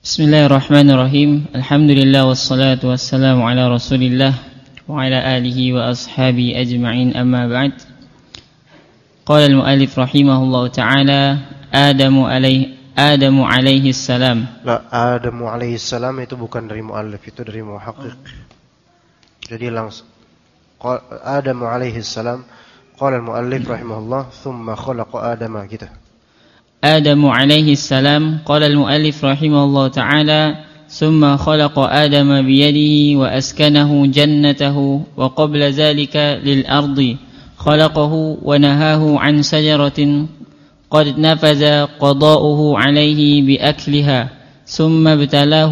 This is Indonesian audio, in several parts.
Bismillahirrahmanirrahim. Alhamdulillah wassalatu wassalamu ala Rasulillah wa ala alihi wa ashabi ajma'in, amma ba'd. Qala al-mu'allif rahimahullahu ta'ala Adamu alaihi salam. La, Adamu alaihi salam itu bukan dari mu'allif, itu dari muhaqqiq. Jadi langsung Adamu alaihi salam. Qala al-mu'allif rahimahullah thumma khalaqa Adama gitu. آدم عليه السلام. قال المؤلف رحمه الله تعالى ثم خلق آدم بيده وأسكنه جنته وقبل ذلك للأرض خلقه ونهاه عن شجرة قد نفذ قضاؤه عليه بأكلها ثم ابتلاه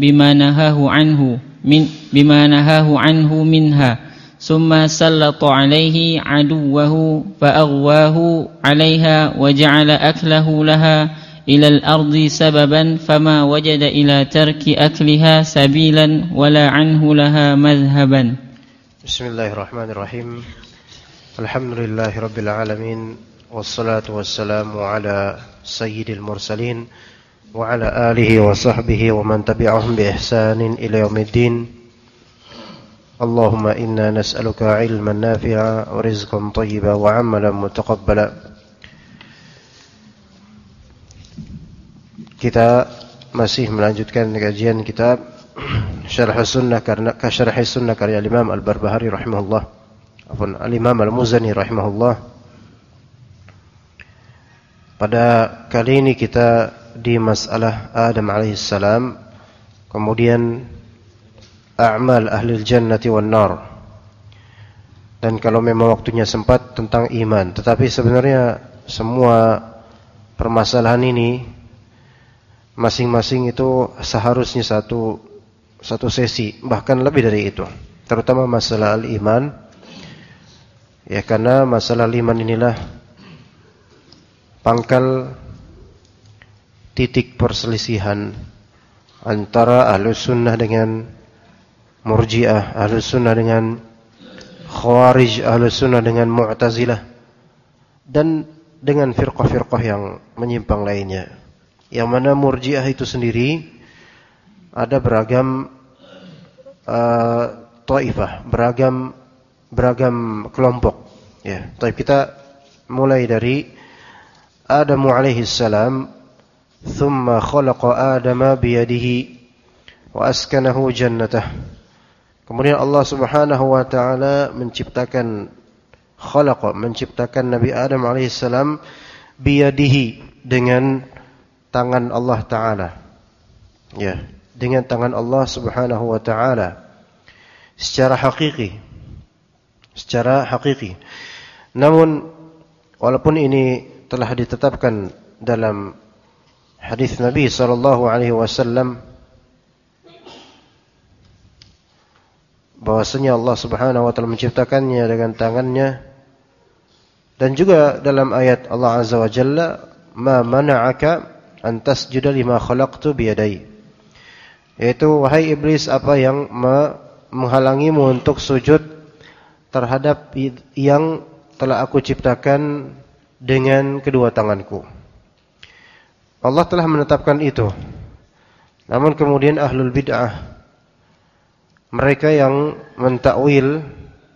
بما نهاه عنه منها ثم سلط عليه عدوه فأغواه عليها وجعل أكله لها إلى الأرض سببا فما وجد إلى ترك أكلها سبيلا ولا عنه لها مذهبا. بسم الله الرحمن الرحيم. الحمد لله رب العالمين والصلاة والسلام على سيد المرسلين وعلى آله وصحبه ومن تبعهم بإحسان إلى يوم الدين. اللهم إنا نسألك علما نافعا ورزقا طيبا وعملا متقبلا. Kita masih melanjutkan kajian kitab Syarh Sunnah karya Imam Al-Barbahari rahimahullah, Al-Imam Al-Muzani rahimahullah. Pada kali ini kita di masalah Adam alaihissalam, kemudian a'mal ahli jannati wan nar, dan kalau memang waktunya sempat tentang iman. Tetapi sebenarnya semua permasalahan ini masing-masing itu seharusnya satu sesi, bahkan lebih dari itu, terutama masalah al-iman, ya, karena masalah iman inilah pangkal titik perselisihan antara Ahlus Sunnah dengan Murji'ah, Ahlus Sunnah dengan Khawarij, Ahlus Sunnah dengan Mu'tazilah, dan dengan firqah-firqah yang menyimpang lainnya. Yang mana Murji'ah itu sendiri ada beragam taifah, beragam kelompok. Ya, tapi kita mulai dari Adamu alaihi salam, thumma khalaqa Adama biyadihi wa askanahu jannatah. Kemudian Allah Subhanahu wa taala menciptakan Nabi Adam alaihissalam biyadihi, dengan tangan Allah taala. Ya, dengan tangan Allah Subhanahu wa taala secara hakiki. Namun walaupun ini telah ditetapkan dalam hadis Nabi sallallahu alaihi wasallam bahwasanya Allah Subhanahu wa taala menciptakannya dengan tangannya, dan juga dalam ayat Allah Azza wa Jalla, ma mana'aka an tasjuda lima khalaqtu biyadai, yaitu wahai iblis, apa yang menghalangimu untuk sujud terhadap yang telah aku ciptakan dengan kedua tanganku. Allah telah menetapkan itu. Namun kemudian ahlul bid'ah, mereka yang mentakwil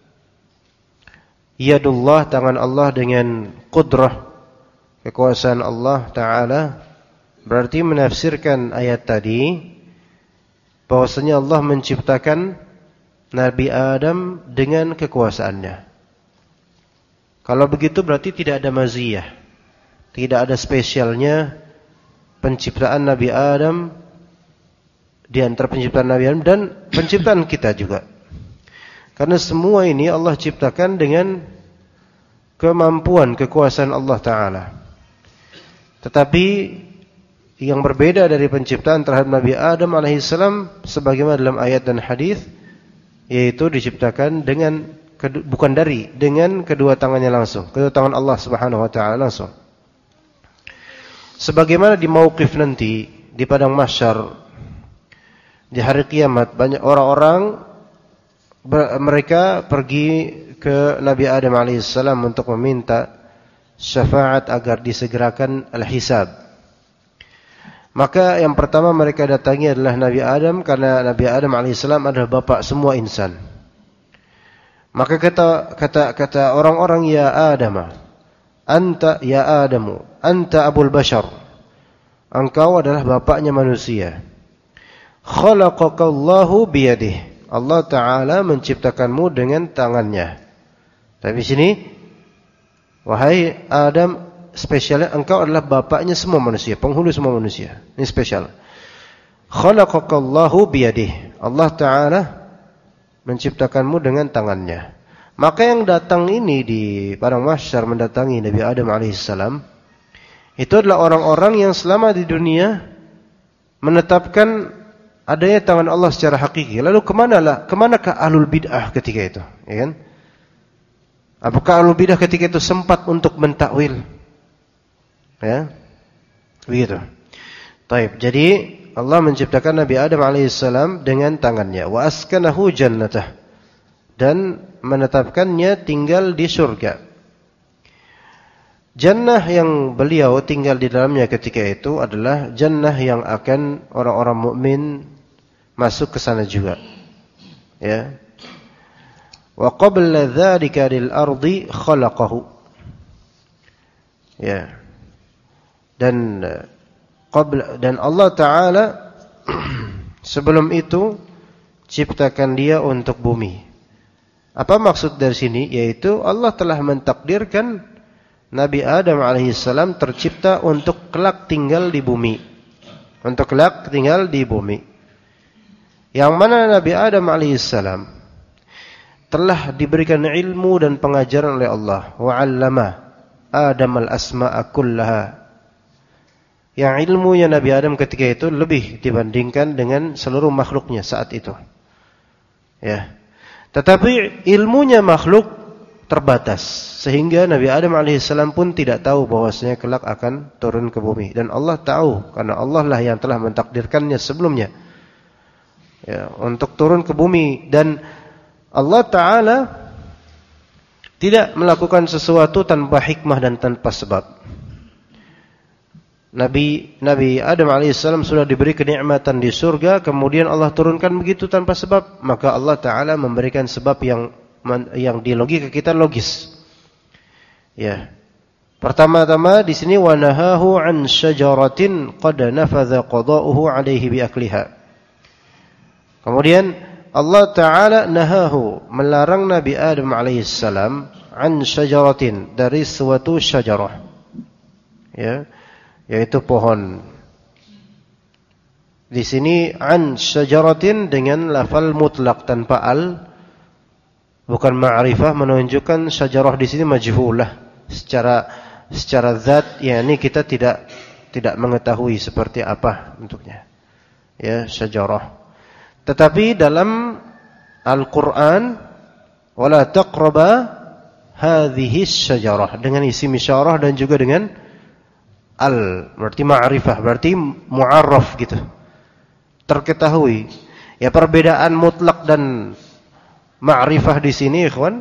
yadullah, tangan Allah, dengan qudrah, kekuasaan Allah Ta'ala, berarti menafsirkan ayat tadi bahwasanya Allah menciptakan Nabi Adam dengan kekuasaannya. Kalau begitu berarti tidak ada maziyah, tidak ada spesialnya penciptaan Nabi Adam di antara penciptaan Nabi Adam dan penciptaan kita juga. Karena semua ini Allah ciptakan dengan kemampuan, kekuasaan Allah Ta'ala. Tetapi yang berbeda dari penciptaan terhadap Nabi Adam alaihissalam, sebagaimana dalam ayat dan hadis, yaitu diciptakan dengan dengan kedua tangannya langsung, kedua tangan Allah Subhanahu wa taala langsung. Sebagaimana di mauqif nanti di padang mahsyar, di hari kiamat, banyak orang-orang mereka pergi ke Nabi Adam alaihissalam untuk meminta syafaat agar disegerakan al-hisab. Maka yang pertama mereka datangi adalah Nabi Adam, karena Nabi Adam alaihissalam adalah bapak semua insan. Maka kata orang-orang, ya Adam, anta abul bashar, engkau adalah bapaknya manusia. Khalaqakallahu biyadihi, Allah Ta'ala menciptakanmu dengan tangannya. Tapi sini, wahai Adam, spesialnya engkau adalah bapaknya semua manusia, penghulu semua manusia. Ini spesial. Khalaqakallahu biyadihi, Allah Ta'ala menciptakanmu dengan tangannya. Maka yang datang ini di padang mahsyar mendatangi Nabi Adam alaihissalam, itu adalah orang-orang yang selama di dunia menetapkan adanya tangan Allah secara hakiki. Lalu kemanakah ahlul bid'ah ketika itu? Ya kan? Apakah ahlul bid'ah ketika itu sempat untuk mentakwil? Ya, begitu. Taib. Jadi Allah menciptakan Nabi Adam alaihissalam dengan tangannya. Wa askanahu jannatah, dan menetapkannya tinggal di surga. Jannah yang beliau tinggal di dalamnya ketika itu adalah jannah yang akan orang-orang mukmin masuk ke sana juga. Ya. Wa qabla dzalika lil ardi khalaqahu. Ya. Dan Allah Ta'ala sebelum itu ciptakan dia untuk bumi. Apa maksud dari sini? Yaitu Allah telah mentakdirkan Nabi Adam alaihissalam tercipta untuk kelak tinggal di bumi. Untuk kelak tinggal di bumi. Yang mana Nabi Adam alaihissalam telah diberikan ilmu dan pengajaran oleh Allah. Wa'allama Adam al-asma'a kullaha. Yang ilmunya Nabi Adam ketika itu lebih dibandingkan dengan seluruh makhluknya saat itu. Ya. Tetapi ilmunya makhluk terbatas, sehingga Nabi Adam alaihissalam pun tidak tahu bahwasanya kelak akan turun ke bumi. Dan Allah tahu, karena Allah lah yang telah mentakdirkannya sebelumnya, ya, untuk turun ke bumi. Dan Allah Ta'ala tidak melakukan sesuatu tanpa hikmah dan tanpa sebab. Nabi Adam alaihissalam sudah diberi kenikmatan di surga, kemudian Allah turunkan begitu tanpa sebab, maka Allah Ta'ala memberikan sebab yang di logika kita logis. Ya. Pertama-tama di sini wa nahahu an syajaratin qad nafadha qada'uhu 'alaihi bi akliha. Kemudian Allah Ta'ala nahahu, melarang Nabi Adam alaihissalam an syajaratin, dari suatu syajarah. Ya. Yaitu pohon. Di sini an syajaratin dengan lafal mutlak tanpa al, bukan ma'rifah, menunjukkan syajarah di sini majhulah secara zat, yakni kita tidak mengetahui seperti apa bentuknya. Ya, syajarah. Tetapi dalam Al-Qur'an wala taqraba hadhihi syajarah, dengan isim isyarah dan juga dengan al, berarti ma'rifah, berarti mu'arraf gitu. Terketahui. Ya, perbedaan mutlak dan ma'rifah di sini, ikhwan.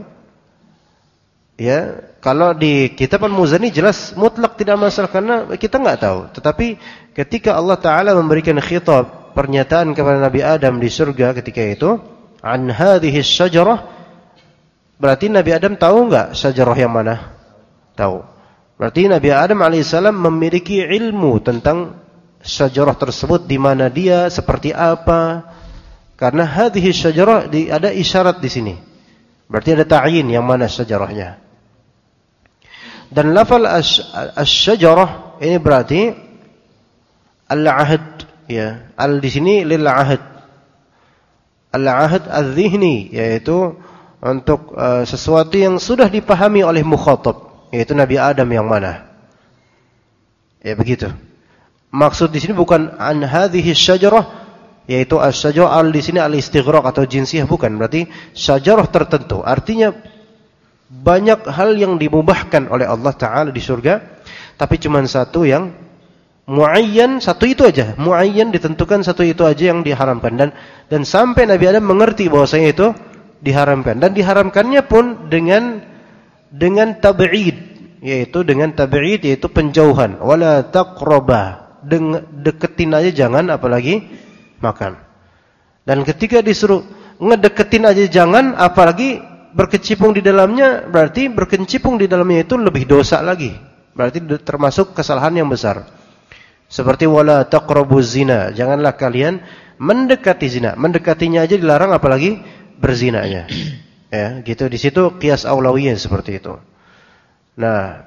Ya, kalau di kitab Al-Muzani jelas mutlak tidak masalah karena kita enggak tahu. Tetapi ketika Allah Ta'ala memberikan khitab, pernyataan kepada Nabi Adam di surga ketika itu, an hadhihi syajarah, berarti Nabi Adam tahu enggak syajarah yang mana? Tahu. Berarti Nabi Adam alaihissalam memiliki ilmu tentang syajarah tersebut, di mana dia, seperti apa. Karena hadhihi syajarah ada isyarat di sini. Berarti ada ta'yin yang mana syajarahnya. Dan lafal asy-syajarah ini berarti al-ahd, ya. Al di sini lil ahd. Al-ahd adz-dzihni, yaitu untuk sesuatu yang sudah dipahami oleh mukhatab, yaitu Nabi Adam yang mana. Ya, begitu. Maksud di sini bukan an hadhihi syajarah, yaitu asy-syajarah al di sini al-istighraq atau jinsiyah, bukan. Berarti syajarah tertentu. Artinya banyak hal yang dimubahkan oleh Allah Ta'ala di surga, tapi cuma satu yang muayyan, satu itu aja. Muayyan, ditentukan satu itu aja yang diharamkan. Dan sampai Nabi Adam mengerti bahwasanya itu diharamkan. Dan diharamkannya pun dengan tab'id, yaitu dengan tab'id, yaitu penjauhan. Wala taqraba, deketin aja jangan, apalagi makan. Dan ketika disuruh ngedeketin aja jangan, apalagi berkecimpung di dalamnya, berarti berkecimpung di dalamnya itu lebih dosa lagi. Berarti termasuk kesalahan yang besar. Seperti wala taqrabuz zina, janganlah kalian mendekati zina. Mendekatinya aja dilarang, apalagi berzinanya. Ya, gitu. Di situ qiyas aulawiyah seperti itu. Nah,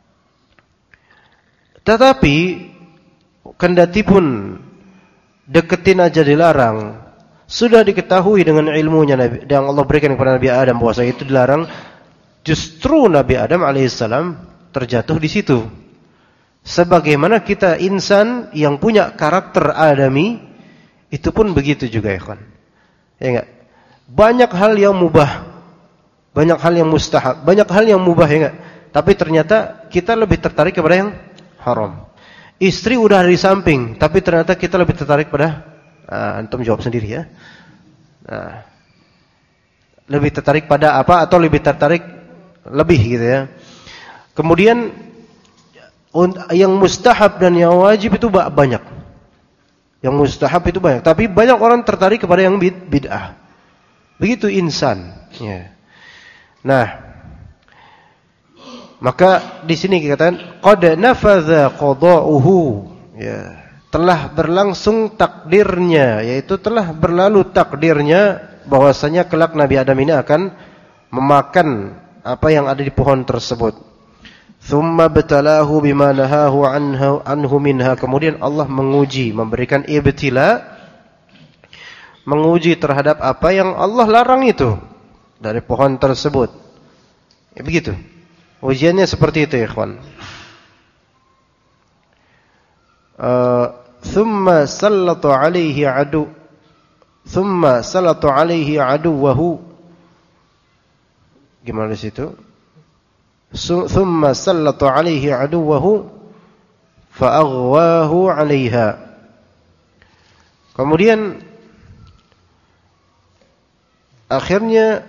tetapi kendati pun deketin aja dilarang, sudah diketahui dengan ilmunya Nabi yang Allah berikan kepada Nabi Adam bahwa itu dilarang, justru Nabi Adam alaihissalam terjatuh di situ. Sebagaimana kita insan yang punya karakter adami, itu pun begitu juga, ikhwan. Ya enggak? Banyak hal yang mubah, banyak hal yang mustahab, banyak hal yang mubah, ya enggak? Tapi ternyata kita lebih tertarik kepada yang haram. Istri udah di samping, tapi ternyata kita lebih tertarik pada antum jawab sendiri ya. Nah, lebih tertarik pada apa, atau lebih tertarik lebih gitu ya. Kemudian yang mustahab dan yang wajib itu banyak. Yang mustahab itu banyak, tapi banyak orang tertarik kepada yang bid'ah. Begitu insan. Ya. Nah, maka di sini dikatakan qad nafadha qada'uhu. Ya. Telah berlangsung takdirnya, yaitu telah berlalu takdirnya bahwasanya kelak Nabi Adam ini akan memakan apa yang ada di pohon tersebut. Tsumma batalahu bima nahahu anhu minha. Kemudian Allah menguji, memberikan ibtila, menguji terhadap apa yang Allah larang itu dari pohon tersebut. Ya, begitu. Ujiannya seperti itu, ya ikhwan. Thumma sallatu alaihi aduwahu. Gimana di situ? Thumma sallatu alaihi aduwahu fa'aghwahu 'alaiha. Kemudian akhirnya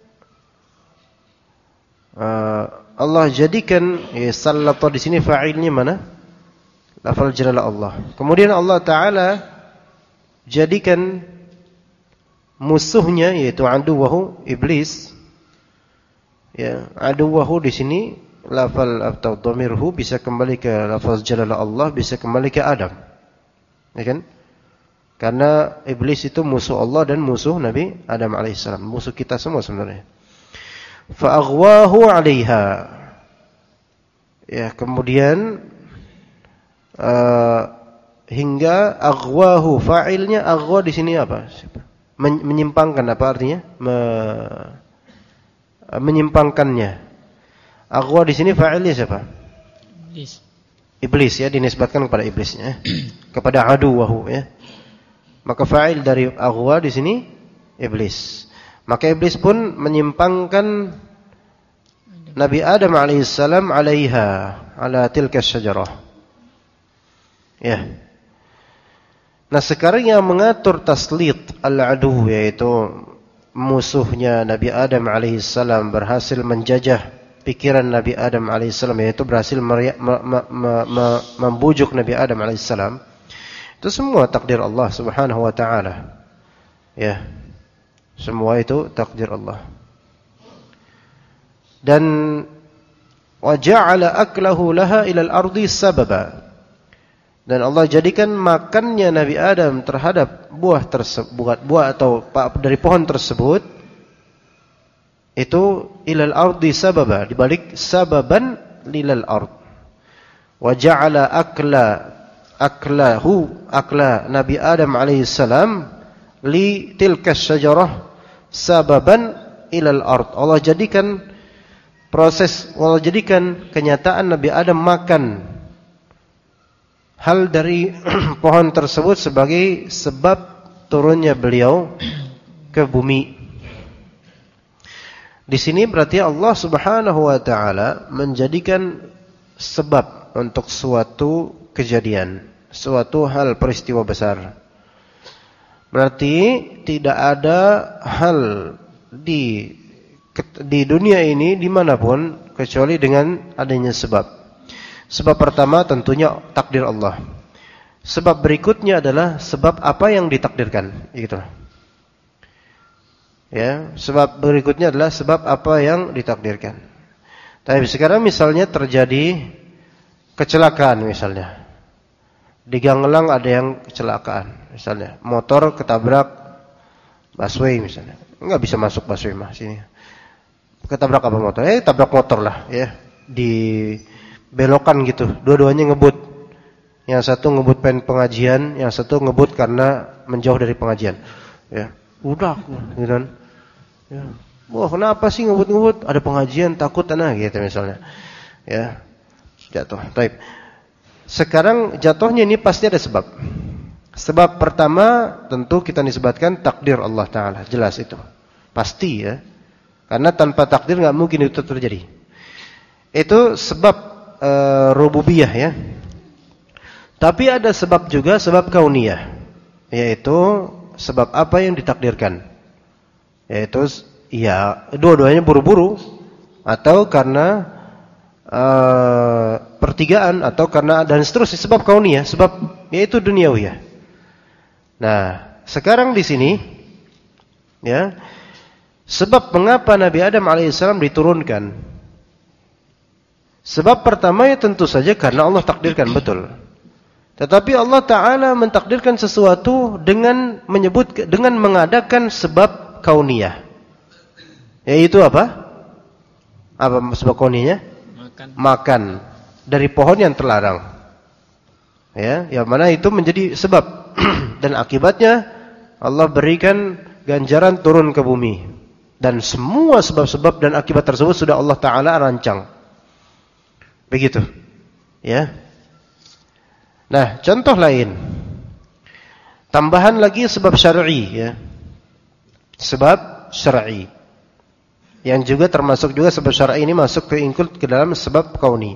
Allah jadikan, ya, sallata di sini fa'ilnya mana? Lafal jalala Allah. Kemudian Allah Ta'ala jadikan musuhnya, yaitu aduwahu, iblis. Ya, aduwahu di sini lafal atau dhamirhu bisa kembali ke lafaz jalala Allah, bisa kembali ke Adam. Ya kan? Karena iblis itu musuh Allah dan musuh Nabi Adam alaihissalam, musuh kita semua sebenarnya. Fa aghwahu 'alaiha. Ya, kemudian hingga aghwahu, fa'ilnya aghwa di sini apa? Menyimpangkan, apa artinya? Menyimpangkannya. Aghwa di sini fa'ilnya siapa? Iblis ya, dinisbatkan kepada iblisnya, kepada aduwahu ya. Maka fa'il dari aghwa di sini iblis. Maka iblis pun menyimpangkan Nabi Adam alaihissalam 'alaiha, ala tilka syajarah. Ya. Nah, sekarang yang mengatur taslit al-adu, yaitu musuhnya Nabi Adam alaihissalam, berhasil menjajah pikiran Nabi Adam alaihissalam, yaitu berhasil membujuk Nabi Adam alaihissalam. Itu semua takdir Allah subhanahu wa ta'ala. Ya. Semua itu takdir Allah. Dan wa ja'ala aklahu laha ila al-ardi sababa. Dan Allah jadikan makannya Nabi Adam terhadap buah tersebut, buah atau dari pohon tersebut, itu ilal ardi sababa, dibalik sababan lilal ard. Wa ja'ala akla Nabi Adam alaihissalam li tilka syajarah sababan ilal ard. Allah jadikan kenyataan Nabi Adam makan hal dari pohon tersebut sebagai sebab turunnya beliau ke bumi. Di sini berarti Allah Subhanahu wa taala menjadikan sebab untuk suatu kejadian, suatu hal peristiwa besar. Berarti tidak ada hal di dunia ini dimanapun kecuali dengan adanya sebab. Sebab pertama tentunya takdir Allah. sebab berikutnya adalah sebab apa yang ditakdirkan, gitu. Ya, sebab berikutnya adalah sebab apa yang ditakdirkan. Tapi sekarang misalnya terjadi kecelakaan misalnya. Di Gang Elang ada yang kecelakaan, misalnya motor ketabrak busway misalnya. Enggak bisa masuk busway mah sini. Ketabrak apa motor? Tabrak motor lah ya. Di belokan gitu. Dua-duanya ngebut. Yang satu ngebut pengen pengajian, yang satu ngebut karena menjauh dari pengajian. Ya. Udah gitu kan. Ya. Wah, kenapa sih ngebut-ngebut? Ada pengajian, takut gitu misalnya. Ya. Jatuh. Baik. Sekarang jatuhnya ini pasti ada sebab. Sebab pertama tentu kita nisbatkan takdir Allah Ta'ala. Jelas itu. Pasti ya. Karena tanpa takdir enggak mungkin itu terjadi. Itu sebab rububiyah ya. Tapi ada sebab juga sebab kauniyah. Yaitu sebab apa yang ditakdirkan. Yaitu ya dua-duanya buru-buru. Atau karena pertigaan. Atau karena dan seterusnya. Sebab kauniyah. Sebab yaitu duniawiyah. Nah sekarang di sini ya. Sebab mengapa Nabi Adam alaihissalam diturunkan? Sebab pertama ya tentu saja karena Allah takdirkan, betul. Tetapi Allah Ta'ala mentakdirkan sesuatu dengan mengadakan sebab kauniyah. Yaitu apa? Apa sebab kauniyahnya? Makan dari pohon yang terlarang. Ya, yang mana itu menjadi sebab dan akibatnya Allah berikan ganjaran turun ke bumi. Dan semua sebab-sebab dan akibat tersebut sudah Allah Ta'ala rancang. Begitu. Ya. Nah, contoh lain. Tambahan lagi sebab syar'i ya. Sebab syar'i. Yang juga termasuk juga sebab syar'i ini masuk ke dalam sebab kauni.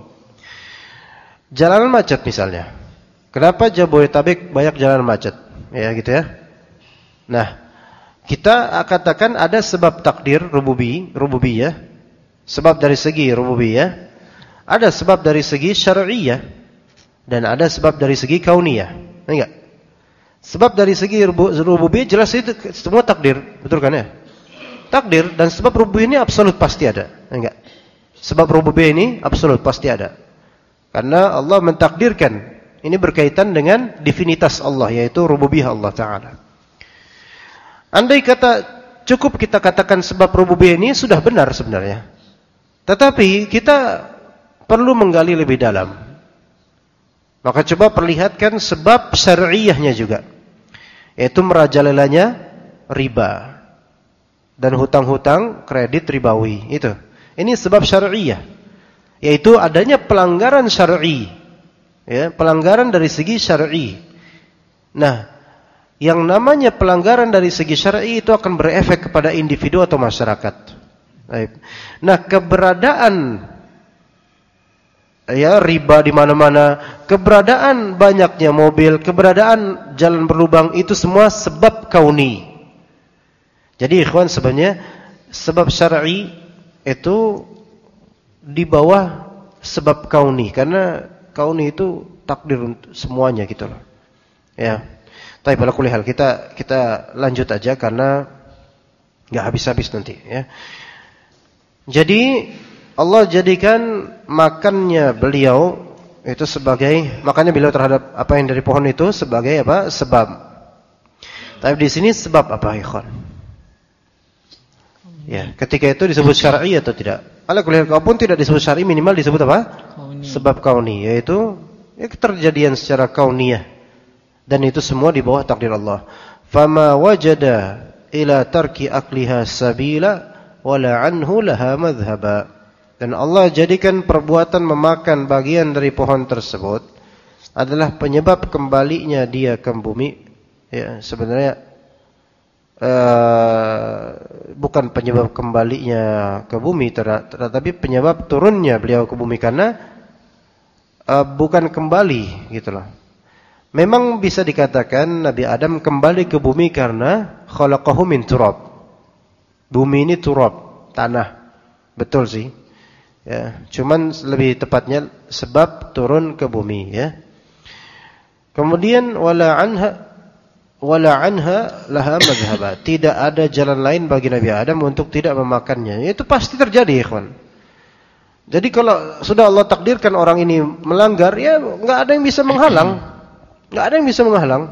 Jalan macet misalnya. Kenapa Jabodetabek banyak jalan macet? Ya gitu ya. Nah, kita katakan ada sebab takdir rububiyah, sebab dari segi rububiyah, ada sebab dari segi syar'iyah, dan ada sebab dari segi kauniyah. Enggak? Sebab dari segi rububiyah jelas itu semua takdir, betul kan ya? Takdir dan sebab rububiyah ini absolut pasti ada. Enggak? Sebab rububiyah ini absolut pasti ada. Karena Allah mentakdirkan, ini berkaitan dengan divinitas Allah, yaitu rububiyah Allah Ta'ala. Andai kata cukup kita katakan sebab rububiyah ini sudah benar sebenarnya. Tetapi kita perlu menggali lebih dalam. Maka coba perlihatkan sebab syar'iyahnya juga. Yaitu merajalelanya riba. Dan hutang-hutang kredit ribawi. Itu. Ini sebab syar'iyah. Yaitu adanya pelanggaran syar'i. Ya, pelanggaran dari segi syar'i. Nah, yang namanya pelanggaran dari segi syar'i itu akan berefek kepada individu atau masyarakat. Nah, keberadaan ya riba di mana-mana, keberadaan banyaknya mobil, keberadaan jalan berlubang itu semua sebab kauni. Jadi ikhwan sebenarnya sebab syar'i itu di bawah sebab kauni karena kauni itu takdir untuk semuanya gitu loh. Ya. Tapi pada kulli hal kita lanjut aja karena enggak habis-habis nanti ya. Jadi Allah jadikan makannya beliau itu sebagai makannya beliau terhadap apa yang dari pohon itu sebagai apa? Sebab. Tapi di sini sebab apa, ikhwan? Ya, ketika itu disebut syar'i atau tidak? Ala kulli hal kalaupun tidak disebut syar'i minimal disebut apa? Kauni. Sebab kauni, yaitu ya keterjadian secara kauniyah. Dan itu semua di bawah takdir Allah. Fama wajada ila tarki akliha sabila wala anhu laha madhhaba. Dan Allah jadikan perbuatan memakan bagian dari pohon tersebut adalah penyebab kembalinya dia ke bumi. Ya, sebenarnya bukan penyebab kembalinya ke bumi, tetapi penyebab turunnya beliau ke bumi karena bukan kembali gitu loh. Memang bisa dikatakan Nabi Adam kembali ke bumi karena khalaqahu min turab. Bumi ini turab, tanah. Betul sih. Ya, cuman lebih tepatnya sebab turun ke bumi ya. Kemudian wala anha laha madhhaba. Tidak ada jalan lain bagi Nabi Adam untuk tidak memakannya. Itu pasti terjadi, ikhwan. Jadi kalau sudah Allah takdirkan orang ini melanggar, ya enggak ada yang bisa menghalang. Enggak ada yang bisa menghalang.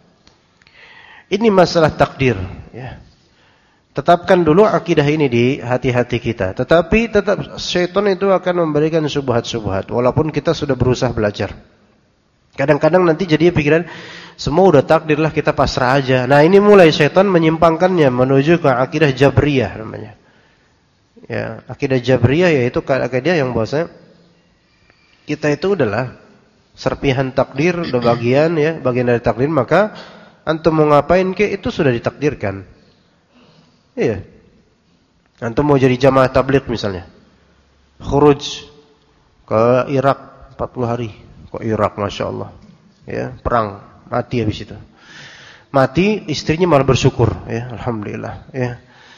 Ini masalah takdir, ya. Tetapkan dulu akidah ini di hati-hati kita. Tetapi tetap syaitan itu akan memberikan syubhat-syubhat walaupun kita sudah berusaha belajar. Kadang-kadang nanti jadi pikiran semua udah takdirlah, kita pasrah aja. Nah, ini mulai syaitan menyimpangkannya menuju ke akidah Jabriyah namanya. Ya, akidah Jabriyah yaitu akidah yang bahwasanya kita itu udahlah serpihan takdir, udah bagian dari takdir, maka antum mau ngapain ke itu sudah ditakdirkan. Iya. Antum mau jadi jamaah tabligh misalnya. Khuruj ke Irak 40 hari. Kok Irak, Masya Allah. Ya, perang, mati habis itu. Mati, istrinya malah bersyukur, ya, alhamdulillah, ya.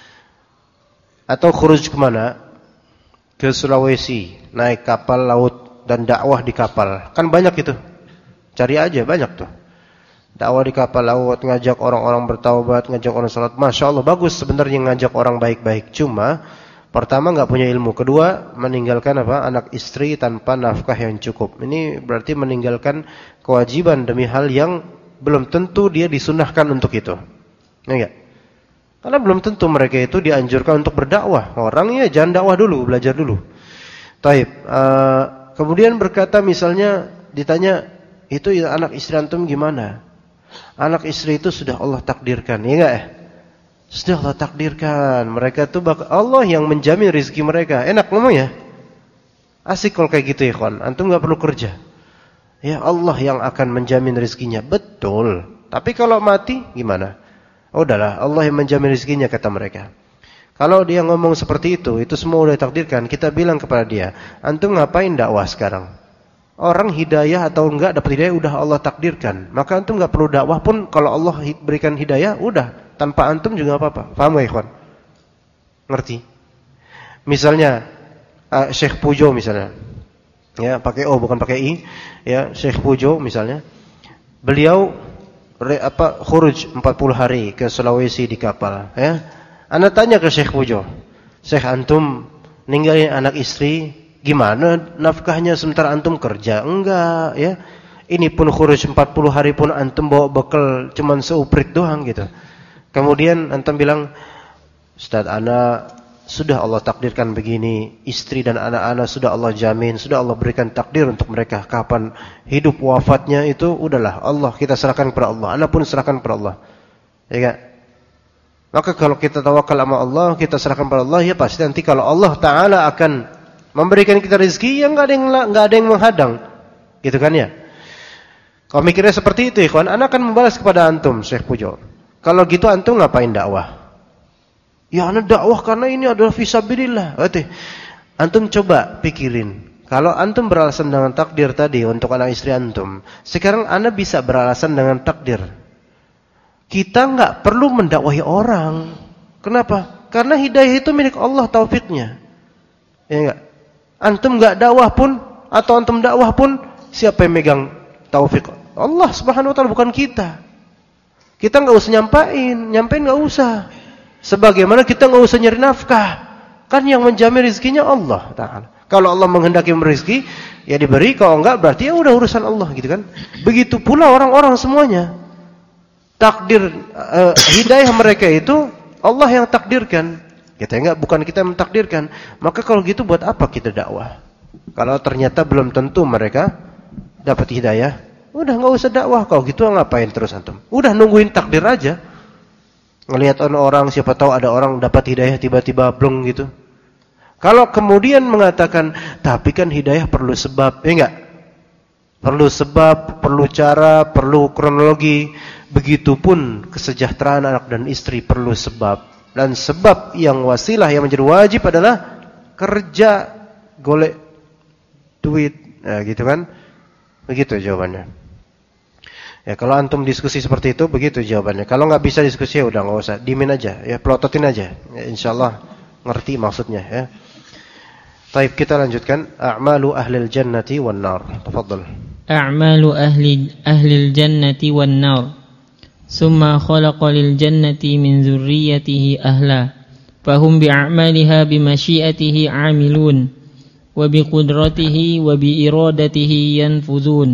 Atau khuruj kemana? Ke Sulawesi, naik kapal laut dan dakwah di kapal. Kan banyak itu. Cari aja, banyak tuh. Dakwah di kapal laut, ngajak orang-orang bertaubat, ngajak orang salat. Masya Allah, bagus sebenarnya ngajak orang baik-baik. Cuma pertama enggak punya ilmu, kedua meninggalkan anak istri tanpa nafkah yang cukup. Ini berarti meninggalkan kewajiban demi hal yang belum tentu dia disunahkan untuk itu. Ya enggak? Karena belum tentu mereka itu dianjurkan untuk berdakwah. Orangnya jangan dakwah dulu, belajar dulu. Taib. Kemudian berkata misalnya ditanya, itu anak istri antum gimana? Anak istri itu sudah Allah takdirkan, ya enggak ya? Sudah Allah takdirkan. Mereka tuh Allah yang menjamin rezeki mereka. Enak ngomong ya? Asik kalau kayak gitu ya, kawan. Antum enggak perlu kerja. Ya Allah yang akan menjamin rezekinya. Betul. Tapi kalau mati gimana? Oh, udahlah, Allah yang menjamin rezekinya kata mereka. Kalau dia ngomong seperti itu semua udah ditakdirkan. Kita bilang kepada dia, antum ngapain dakwah sekarang? Orang hidayah atau enggak dapat hidayah udah Allah takdirkan. Maka antum enggak perlu dakwah pun kalau Allah berikan hidayah udah, tanpa antum juga apa-apa. Paham enggak, ikhwan? Ngerti? Misalnya Syekh Pujo misalnya. Ya, pakai O bukan pakai I. Ya, Syekh Pujo misalnya. Beliau khuruj 40 hari ke Sulawesi di kapal, ya. Ana tanya ke Syekh Pujo, "Syekh, antum ninggalin anak istri, gimana nafkahnya sementara antum kerja?" Enggak, ya. Ini pun khuruj 40 hari pun antum bawa bekal cuman seuprit doang gitu. Kemudian antum bilang, "Ustaz, ana sudah Allah takdirkan begini, istri dan anak-anak sudah Allah jamin, sudah Allah berikan takdir untuk mereka kapan hidup wafatnya itu udahlah Allah, kita serahkan kepada Allah. Ana pun serahkan kepada Allah." Ya kan? Maka kalau kita tawakal sama Allah, kita serahkan kepada Allah, ya pasti nanti kalau Allah Ta'ala akan memberikan kita rezeki yang enggak ada yang menghadang. Gitu kan ya? Kalau mikirnya seperti itu, ikhwan, ana akan membalas kepada antum, Syekh Pujo. Kalau gitu antum ngapain dakwah? Ya ana dakwah karena ini adalah fisabilillah. Berarti antum coba pikirin. Kalau antum beralasan dengan takdir tadi untuk anak istri antum, sekarang ana bisa beralasan dengan takdir. Kita enggak perlu mendakwahi orang. Kenapa? Karena hidayah itu milik Allah, taufiknya. Ya enggak? Antum enggak dakwah pun atau antum dakwah pun siapa yang megang taufik? Allah Subhanahu wa taala, bukan kita. Kita enggak usah nyampein enggak usah. Sebagaimana kita enggak usah nyari nafkah. Kan yang menjamin rezekinya Allah Ta'ala. Kalau Allah menghendaki rezeki, ya diberi, kalau enggak berarti ya udah urusan Allah gitu kan. Begitu pula orang-orang semuanya. Takdir hidayah mereka itu Allah yang takdirkan. Kita enggak, bukan kita yang mentakdirkan. Maka kalau gitu buat apa kita dakwah? Kalau ternyata belum tentu mereka dapat hidayah, udah enggak usah dakwah. Kalau gitu ngapain terus antum? Udah nungguin takdir aja. Ngelihat orang, siapa tahu ada orang dapat hidayah tiba-tiba blong gitu. Kalau kemudian mengatakan, tapi kan hidayah perlu sebab, ya enggak? Perlu sebab, perlu cara, perlu kronologi. Begitupun kesejahteraan anak dan istri perlu sebab. Dan sebab yang wasilah yang menjadi wajib adalah kerja, golek duit. Nah, gitu kan? Begitu jawabannya. Ya, kalau antum diskusi seperti itu, begitu jawabannya. Kalau nggak bisa diskusi, ya udah nggak usah, dimin aja, ya pelototin aja. Ya, insyaallah ngerti maksudnya. Ya. Baik, kita lanjutkan. A'malu ahlil jannati wan nar. Tafadhal. أعمال أهل الجنة والنار ثم خلق للجنة من ذريته أهلا فهم بأعمالها بمشيئته عاملون وبقدرته وبإرادته ينفذون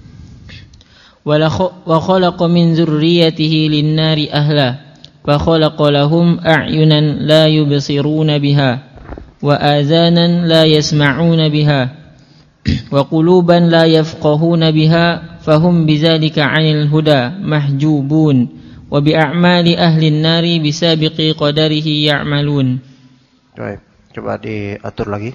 وخلق من ذريته للنار أهلا فخلق لهم أعينا لا يبصرون بها وآذانا لا يسمعون بها وقلوبا لا يفقهون بها فهم بذلك عن الهدى محجوبون وبأعمال أهل النار بسابق قدره يعملون. Baik, coba diatur lagi.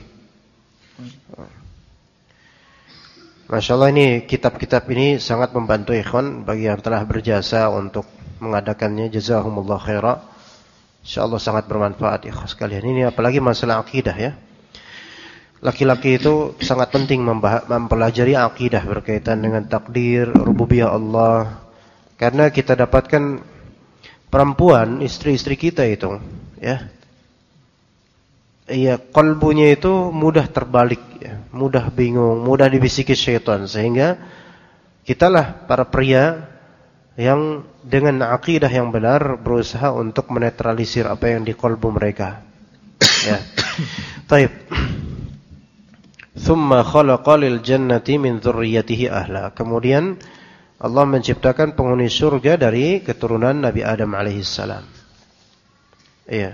Masya Allah, ini kitab-kitab ini sangat membantu ikhwan bagi yang telah berjasa untuk mengadakannya. Jazahumullah khairah. InsyaAllah sangat bermanfaat ikhwan sekalian. Ini apalagi masalah akidah ya. Laki-laki itu sangat penting mempelajari akidah berkaitan dengan takdir, rububiyah Allah. Karena kita dapatkan perempuan, istri-istri kita itu ya, iya, kalbunya itu mudah terbalik ya, mudah bingung, mudah dibisiki syaitan, sehingga kitalah para pria yang dengan akidah yang benar berusaha untuk menetralisir apa yang di kalbu mereka ya. Taib. Thumma khalaqa lil jannati min dzurriyyatihi ahla. Kemudian Allah menciptakan penghuni surga dari keturunan Nabi Adam alaihissalam. Iya.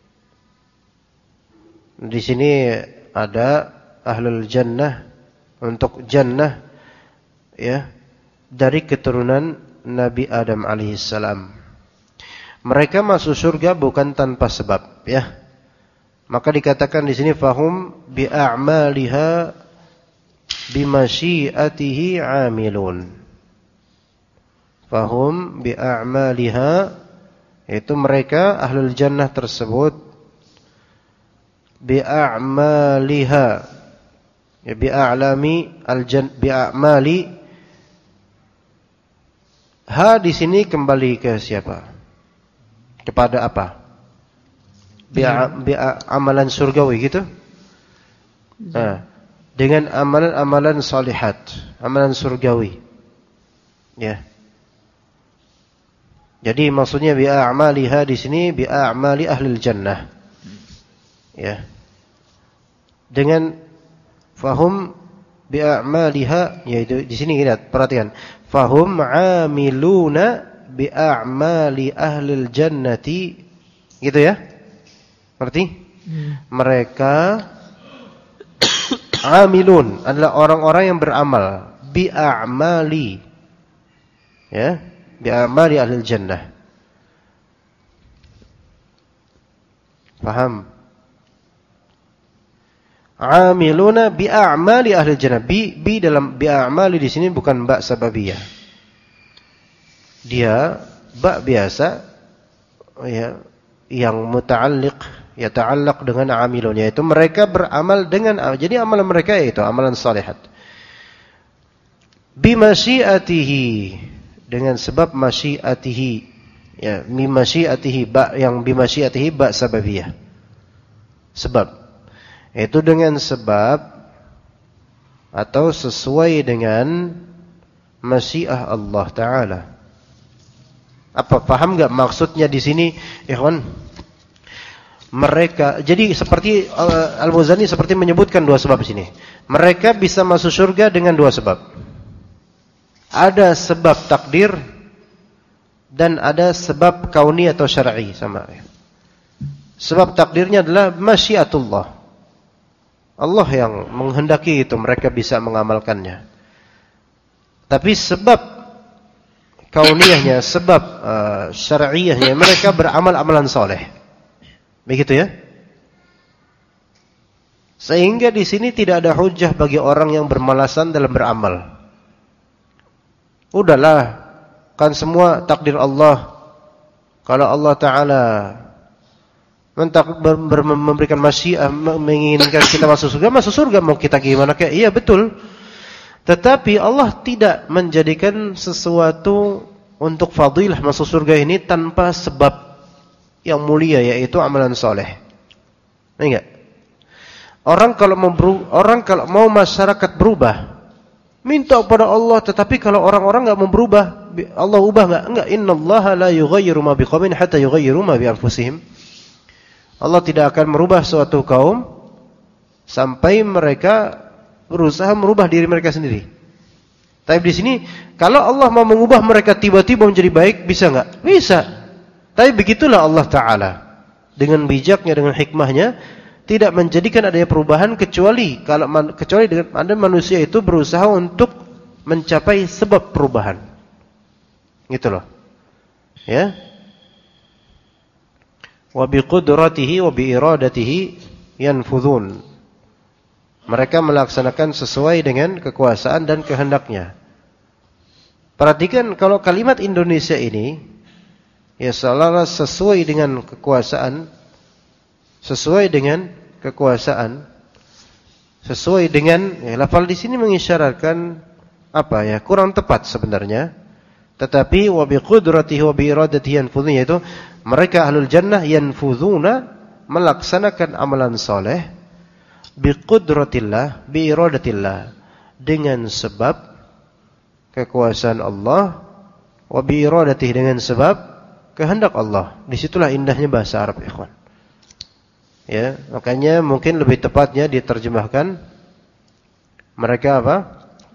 Di sini ada ahlul jannah, untuk jannah ya, dari keturunan Nabi Adam alaihissalam. Mereka masuk surga bukan tanpa sebab ya. Maka dikatakan di sini fahum bi a'maliha bi masyiatihi 'amilun. Fahum bi a'maliha, itu mereka ahlul jannah tersebut bi a'maliha ya, bi a'lami bi a'mali. Ha di sini kembali ke siapa? Kepada apa? Bi amalan surgawi gitu. Nah, dengan amalan-amalan salihat, amalan surgawi. Ya. Jadi maksudnya bi a'maliha di sini bi a'mali ahlil jannah. Ya. Dengan fahum bi a'maliha, yaitu di sini lihat, perhatikan. Fahum 'amiluna bi a'mali ahlil jannati. Gitu ya? Ngerti? Mereka amilun adalah orang-orang yang beramal bi a'mali. Ya. Bi'amali ahlil jannah. Paham? Amiluna bi'amali ahlil jannah. Bi dalam bi'amali di sini bukan ba sababiyah. Dia ba biasa ya, yang muta'alliq, yata'allaq dengan amilun, yaitu mereka beramal dengan, jadi amalan mereka yaitu amalan salihat. Bi masyiatihi, dengan sebab masyiatihi ya, mi masyiatihi ba, yang bi masyiatihi ba sababiyah, sebab itu dengan sebab atau sesuai dengan masyiah Allah Ta'ala. Apa, paham enggak maksudnya di sini ikhwan? Mereka, jadi seperti Al-Muzani seperti menyebutkan dua sebab di sini. Mereka bisa masuk surga dengan dua sebab. Ada sebab takdir dan ada sebab kauni atau syar'i, sama ya. Sebab takdirnya adalah masyiatullah. Allah yang menghendaki itu mereka bisa mengamalkannya. Tapi sebab kauniyahnya, sebab syar'iyahnya, mereka beramal amalan soleh. Begitu ya. Sehingga di sini tidak ada hujjah bagi orang yang bermalasan dalam beramal. Udahlah, kan semua takdir Allah. Kalau Allah Ta'ala memberikan masyiah, menginginkan kita masuk surga, mau kita gimana kayak, iya betul. Tetapi Allah tidak menjadikan sesuatu untuk fadilah masuk surga ini tanpa sebab yang mulia, yaitu amalan soleh. Enggak? Orang kalau mau masyarakat berubah, Minta kepada Allah, tetapi kalau orang-orang enggak mau berubah, Allah ubah enggak? Enggak. Innallaha la yughayyiru ma biqaumin hatta yughayyiru ma bi anfusihim. Allah tidak akan merubah suatu kaum sampai mereka berusaha merubah diri mereka sendiri. Tapi di sini, kalau Allah mau mengubah mereka tiba-tiba menjadi baik, bisa enggak? Bisa. Tapi begitulah Allah Ta'ala. Dengan bijaknya, dengan hikmahnya, tidak menjadikan adanya perubahan kecuali dengan ada manusia itu berusaha untuk mencapai sebab perubahan. Gitu loh. Ya. Wa biqudratihi wa biiradatihi yanfudhun. Mereka melaksanakan sesuai dengan kekuasaan dan kehendaknya. Perhatikan kalau kalimat Indonesia ini ya seolah-olah sesuai dengan kekuasaan, sesuai dengan lafal di sini mengisyaratkan apa ya? Kurang tepat sebenarnya. Tetapi wa biqudratihi wa biiradatihi yanfudhun, yaitu mereka ahlul jannah yanfudhuna, melaksanakan amalan soleh biqudratillah biiradatillah, dengan sebab kekuasaan Allah, wa biiradatihi, dengan sebab kehendak Allah. Disitulah indahnya bahasa Arab, ikhwan. Ya, makanya mungkin lebih tepatnya diterjemahkan mereka apa?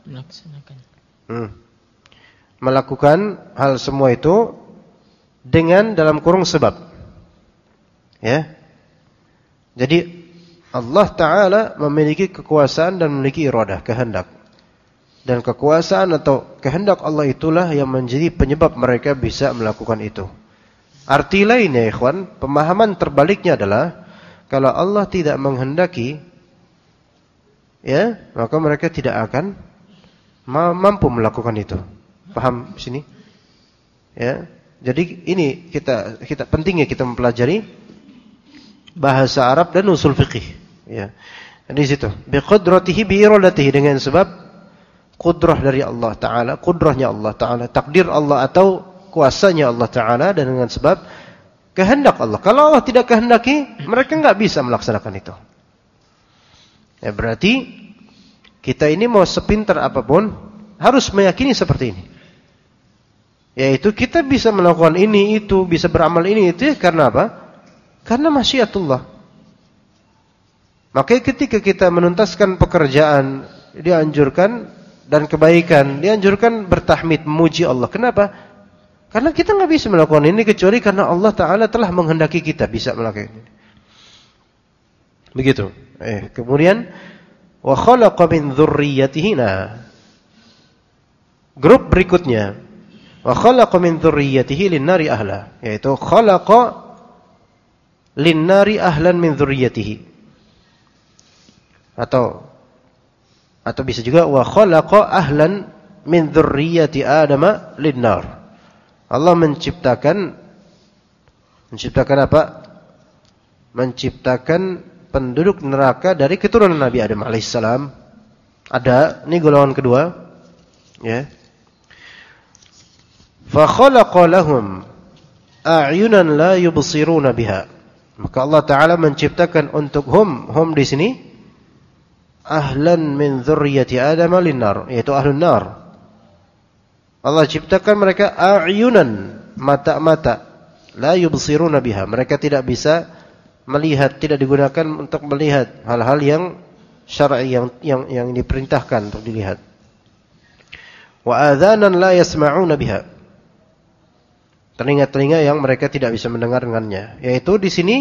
Melakukan hal semua itu dengan dalam kurung sebab. Ya. Jadi Allah Ta'ala memiliki kekuasaan dan memiliki iradah, kehendak. Dan kekuasaan atau kehendak Allah itulah yang menjadi penyebab mereka bisa melakukan itu. Arti lainnya, ikhwan, pemahaman terbaliknya adalah kalau Allah tidak menghendaki, ya, maka mereka tidak akan mampu melakukan itu. Paham di sini? Ya. Jadi ini kita pentingnya kita mempelajari bahasa Arab dan usul fikih. Ya. Di situ, biqudratihi biiradatihi, dengan sebab kudrah dari Allah Ta'ala, kudrahnya Allah Ta'ala, takdir Allah atau kuasanya Allah Ta'ala, dan dengan sebab kehendak Allah. Kalau Allah tidak kehendaki, mereka enggak bisa melaksanakan itu. Ya, berarti kita ini mau sepintar apapun harus meyakini seperti ini. Yaitu kita bisa melakukan ini itu, bisa beramal ini itu, karena apa? Karena masyiatullah. Makanya ketika kita menuntaskan pekerjaan, dianjurkan, dan kebaikan, dianjurkan bertahmid, memuji Allah. Kenapa? Karena kita nggak bisa melakukan ini kecuali karena Allah Ta'ala telah menghendaki kita bisa melakukan ini. Begitu. Kemudian wa khalaqa min dzurriyyatihi. Grup berikutnya, wa khalaqa min dzurriyyatihi lin-nari ahla, yaitu khalaqa lin-nari ahlan min dzurriyyatihi. Atau bisa juga wa khalaqa ahlan min dzurriyyati Adam lin-nar. Allah menciptakan apa? Menciptakan penduduk neraka dari keturunan Nabi Adam alaihissalam. Ini golongan kedua, ya. Fa khalaqa lahum a'yunan la yubsiruna biha. Maka Allah Ta'ala menciptakan untuk hum di sini ahlan min dzurriyyati Adam lin-nar, yaitu ahlun nar. Allah ciptakan mereka a'yunan, mata-mata, la yubsiruna biha. Mereka tidak bisa melihat, tidak digunakan untuk melihat hal-hal yang syar'i, yang diperintahkan untuk dilihat. Wa adzanan la yasma'una biha. Telinga-telinga yang mereka tidak bisa mendengar dengannya. Yaitu di sini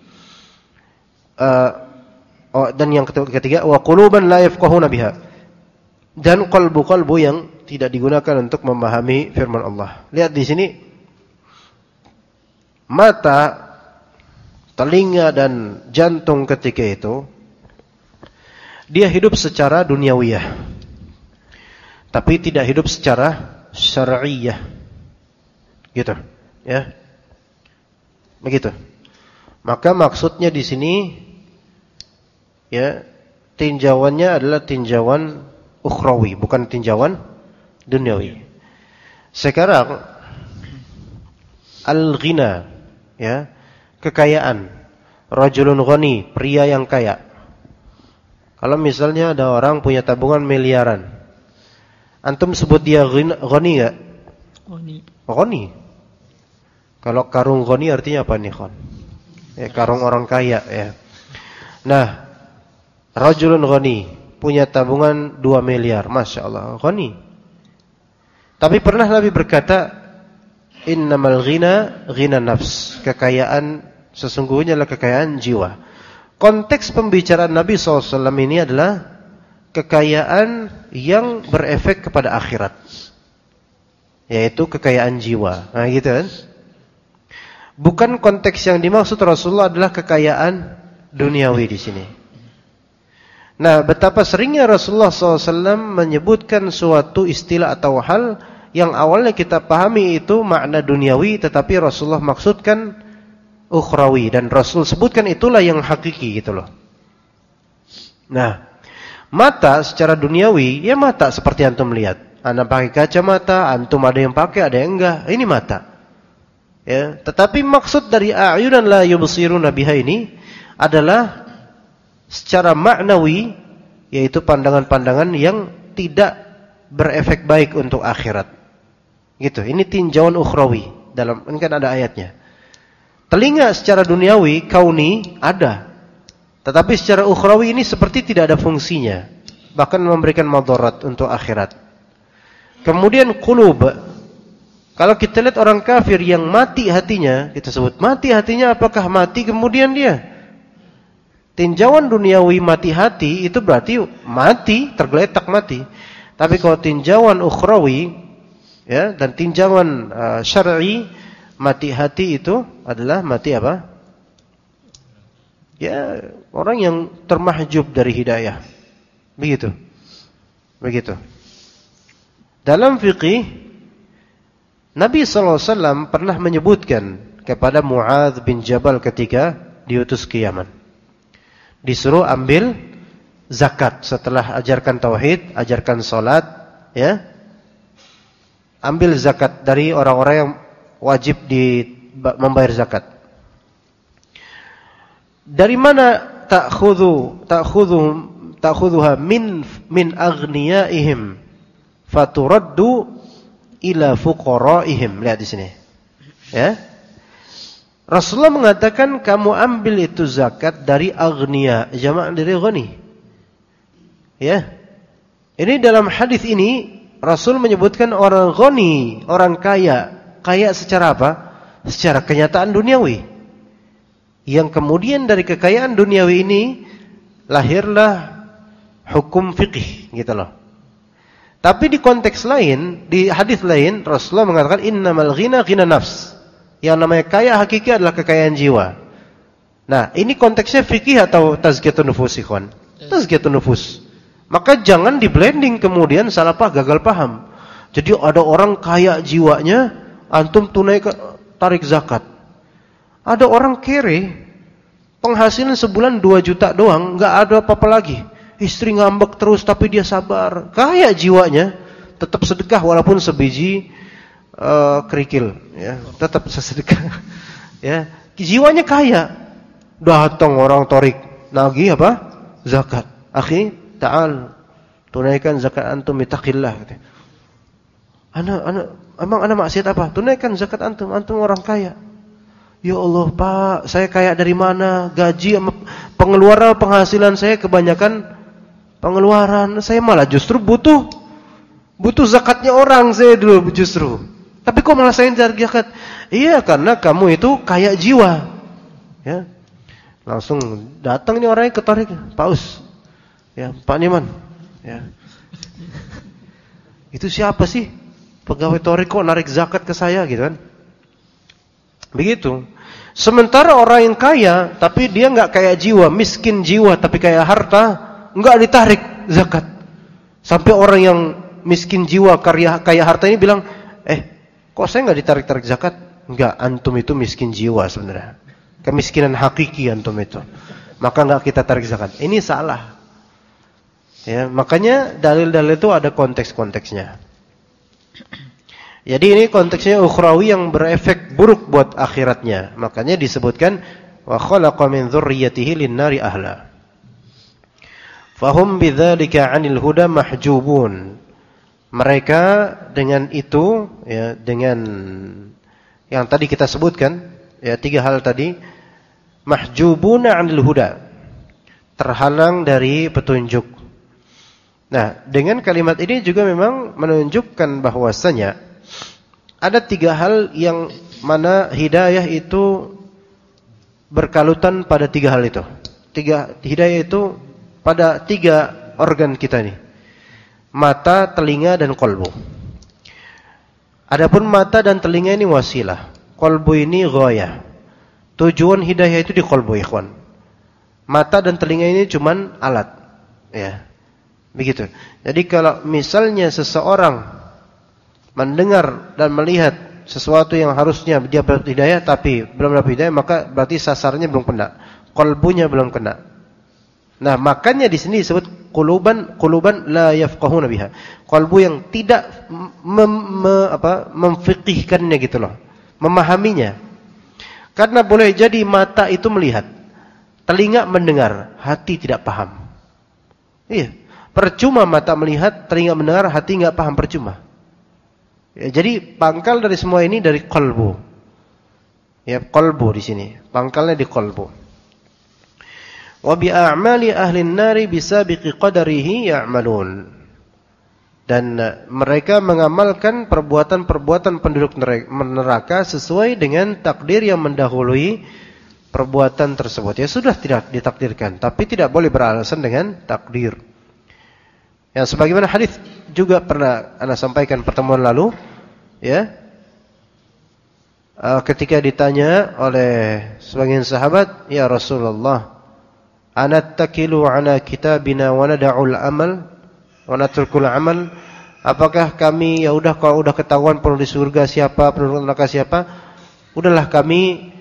dan yang ketiga, wa quluban la yafqahuna biha. Dan qalbu-qalbu yang tidak digunakan untuk memahami firman Allah. Lihat di sini, mata, telinga dan jantung ketika itu dia hidup secara duniawiyah, tapi tidak hidup secara syar'iyah. Gitu, ya. Begitu. Maka maksudnya di sini, ya, tinjauannya adalah tinjauan ukhrawi, bukan tinjauan duniawi. Sekarang al-ghina, ya, kekayaan. Rajulun ghani, pria yang kaya. Kalau misalnya ada orang punya tabungan miliaran, Antum sebut dia ghani enggak? Ghani. Kalau karung ghani artinya apa nih, Khon? Ya, karung orang kaya ya. Nah, rajulun ghani, punya tabungan 2 miliar, Masya Allah, ghani. Tapi pernah Nabi berkata, innamal ghina nafs. Kekayaan sesungguhnya adalah kekayaan jiwa. Konteks pembicaraan Nabi SAW ini adalah kekayaan yang berefek kepada akhirat, yaitu kekayaan jiwa. Nah gitu kan. Bukan konteks yang dimaksud Rasulullah adalah kekayaan duniawi di sini. Nah, betapa seringnya Rasulullah SAW menyebutkan suatu istilah atau hal yang awalnya kita pahami itu makna duniawi, tetapi Rasulullah maksudkan ukhrawi, dan Rasul sebutkan itulah yang hakiki gitu loh. Nah, mata secara duniawi, ya mata seperti antum lihat. Anda pakai kacamata, antum ada yang pakai, ada yang enggak. Ini mata. Ya, tetapi maksud dari a'yunan la yubsiruna biha ini adalah secara maknawi, yaitu pandangan-pandangan yang tidak berefek baik untuk akhirat. Gitu. Ini tinjauan ukhrawi. Ini kan ada ayatnya. Telinga secara duniawi, kauni ada. Tetapi secara ukhrawi ini seperti tidak ada fungsinya, bahkan memberikan madarat untuk akhirat. Kemudian qulub. Kalau kita lihat orang kafir yang mati hatinya, kita sebut mati hatinya, apakah mati kemudian dia? Tinjauan duniawi mati hati itu berarti mati, tergeletak mati. Tapi kalau tinjauan ukhrawi, ya, dan tinjauan syar'i, mati hati itu adalah mati apa? Ya, orang yang termahjub dari hidayah. Begitu. Begitu. Dalam fikih, Nabi SAW pernah menyebutkan kepada Mu'adz bin Jabal ketika diutus ke Yaman. Disuruh ambil zakat setelah ajarkan tauhid, ajarkan salat, ya. Ambil zakat dari orang-orang yang wajib membayar zakat. Dari mana ta'khudhuha min aghniyaihim faturaddu ila fuqaraihim. Lihat di sini. Ya. Rasulullah mengatakan kamu ambil itu zakat dari aghniya, jamak dari ghani. Ya. Ini dalam hadis ini Rasul menyebutkan orang ghani, orang kaya. Kaya secara apa? Secara kenyataan duniawi. Yang kemudian dari kekayaan duniawi ini lahirlah hukum fikih, gitu loh. Tapi di konteks lain, di hadis lain, Rasulullah mengatakan innamal ghina nafs. Yang namanya kaya hakiki adalah kekayaan jiwa. Nah, ini konteksnya fikih atau tazkiyatun nufus, ikhwan? Tazkiyatun nufus. Maka jangan di blending kemudian salah gagal paham. Jadi ada orang kaya jiwanya, antum tarik zakat. Ada orang kere, penghasilan sebulan 2 juta doang, enggak ada apa-apa lagi. Istri ngambek terus tapi dia sabar. Kaya jiwanya, tetap sedekah walaupun sebiji kerikil, ya. Tetap sedekah. Ya, jiwanya kaya. Datang orang tarik nagih apa? Zakat. Akhi, ta'al, tunaikan zakat antum ittaqillah. Emang ana maksiat apa? Tunaikan zakat antum orang kaya. Ya Allah, Pak, saya kaya dari mana? Gaji pengeluaran penghasilan saya kebanyakan pengeluaran. Saya malah justru butuh zakatnya orang saya dulu justru. Tapi kok malah saya cari zakat? Iya, karena kamu itu kaya jiwa. Ya. Langsung datang nih orangnya ketarik, Paus. Ya, Pak Niman. Ya. Itu siapa sih? Pegawai Torik kok narik zakat ke saya gitu kan? Begitu. Sementara orang yang kaya, tapi dia enggak kaya jiwa, miskin jiwa tapi kaya harta, enggak ditarik zakat. Sampai orang yang miskin jiwa kaya harta ini bilang, kok saya enggak ditarik zakat? Enggak, antum itu miskin jiwa sebenarnya. Kemiskinan hakiki antum itu. Maka enggak kita tarik zakat. Ini salah. Ya, makanya dalil-dalil itu ada konteks-konteksnya. Jadi ini konteksnya ukhrawi yang berefek buruk buat akhiratnya. Makanya disebutkan wa khalaqa min dzurriyyatihi lin-nari ahla. Fahum bidzalika 'anil huda mahjubun. Mereka dengan itu, ya, dengan yang tadi kita sebutkan, ya, 3 hal tadi, mahjubuna 'anil huda, terhalang dari petunjuk. Nah, dengan kalimat ini juga memang menunjukkan bahwasanya ada 3 hal yang mana hidayah itu berkalutan pada 3 hal itu. Hidayah itu pada 3 organ kita nih. Mata, telinga, dan kolbu. Adapun mata dan telinga ini wasilah. Kolbu ini ghayah. Tujuan hidayah itu di kolbu, ikhwan. Mata dan telinga ini cuman alat. Ya. Begitu. Jadi kalau misalnya seseorang mendengar dan melihat sesuatu yang harusnya dia dapat hidayah tapi belum dapat hidayah, maka berarti sasarnya belum kena. Kolbunya belum kena. Nah, makanya di sini disebut quluban la yafqahuna biha. Qalbu yang tidak memfiqihkannya gitu loh, memahaminya. Karena boleh jadi mata itu melihat, telinga mendengar, hati tidak paham. Iya, percuma mata melihat, telinga mendengar, hati enggak paham, percuma. Ya, jadi pangkal dari semua ini dari qalbu. Ya, qalbu di sini. Pangkalnya di qalbu. Wa bi a'mali ahli an-nari bisabiqi qadarihi ya'malun. Dan mereka mengamalkan perbuatan-perbuatan penduduk neraka sesuai dengan takdir yang mendahului perbuatan tersebut. Ya sudah tidak ditakdirkan, tapi tidak boleh beralasan dengan takdir. Yang sebagaimana hadis juga pernah Anda sampaikan pertemuan lalu, ya. Ketika ditanya oleh sebagian sahabat, "Ya Rasulullah, anattakilu ala kitabina wa nada'ul amal wa natrukul amal?" Apakah kami ya udah kalau udah ketahuan penduduk surga siapa, penduduk neraka siapa, udahlah kami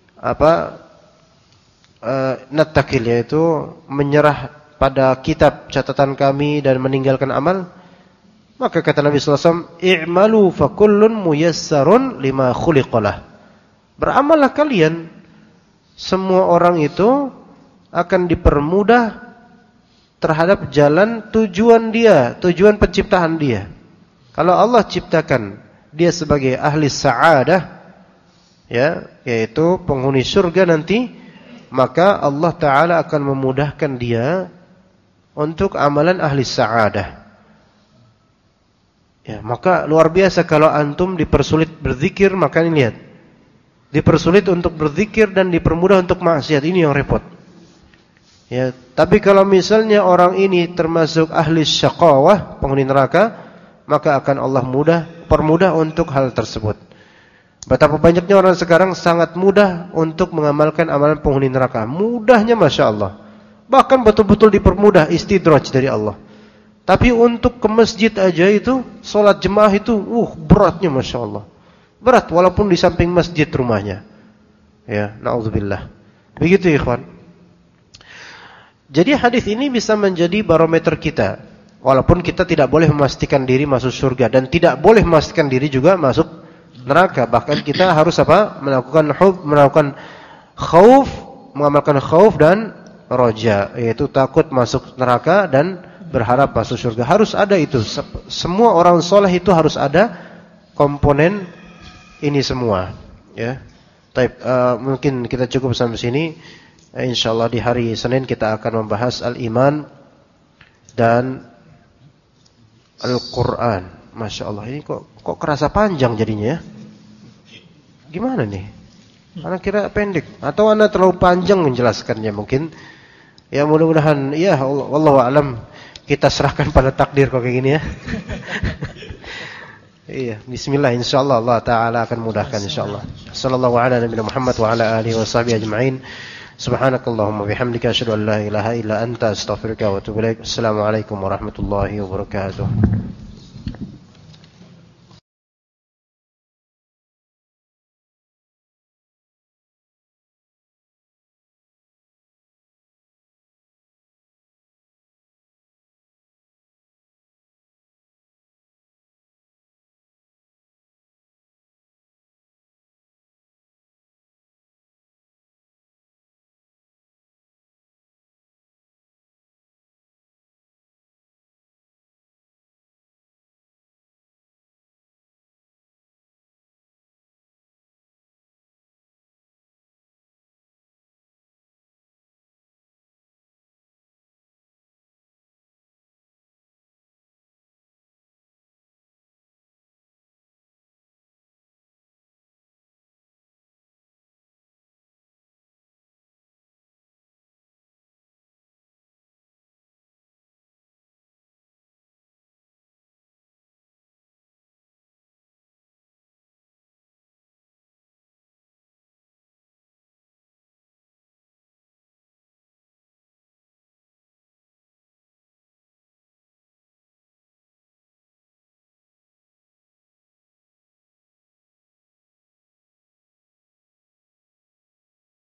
nattakil, yaitu menyerah pada kitab catatan kami dan meninggalkan amal? Maka kata Nabi sallallahu alaihi wasallam, "I'malu fa kullun muyassarun lima khuliqalah." Beramallah kalian, semua orang itu akan dipermudah terhadap jalan tujuan dia, tujuan penciptaan dia. Kalau Allah ciptakan dia sebagai ahli sa'adah, ya, yaitu penghuni surga nanti, maka Allah Ta'ala akan memudahkan dia untuk amalan ahli sa'adah. Ya, maka luar biasa kalau antum dipersulit berzikir, maka ini lihat, dipersulit untuk berzikir dan dipermudah untuk maksiat, ini yang repot. Ya, tapi kalau misalnya orang ini termasuk ahli syaqawah, penghuni neraka, maka akan Allah permudah untuk hal tersebut. Betapa banyaknya orang sekarang sangat mudah untuk mengamalkan amalan penghuni neraka. Mudahnya Masya Allah. Bahkan betul-betul dipermudah, istidraj dari Allah. Tapi untuk ke masjid aja itu, sholat jemaah itu, beratnya Masya Allah. Berat walaupun di samping masjid rumahnya. Ya, na'udzubillah. Begitu ikhwan. Jadi hadis ini bisa menjadi barometer kita. Walaupun kita tidak boleh memastikan diri masuk surga dan tidak boleh memastikan diri juga masuk neraka. Bahkan kita harus melakukan khauf, mengamalkan khauf dan roja, yaitu takut masuk neraka dan berharap masuk surga. Harus ada itu. Semua orang soleh itu harus ada komponen ini semua. Ya. Mungkin kita cukup sampai sini. InsyaAllah di hari Senin kita akan membahas Al-Iman dan Al-Quran. Masya Allah, ini kok kerasa panjang jadinya ya. Gimana nih? Anak kira pendek atau anak terlalu panjang menjelaskannya mungkin. Ya mudah-mudahan, ya wallahu a'lam, kita serahkan pada takdir kok kayak gini ya. Iya, bismillah, insyaallah Allah Ta'ala akan mudahkan insyaallah. Sallallahu ala nabiyina Muhammad wa ala alihi wa sahbihi ajma'in. Subhanakallahumma bihamdika asyhadu an la ilaha illa anta astaghfiruka wa atubu ilaik. Assalamualaikum warahmatullahi wabarakatuh.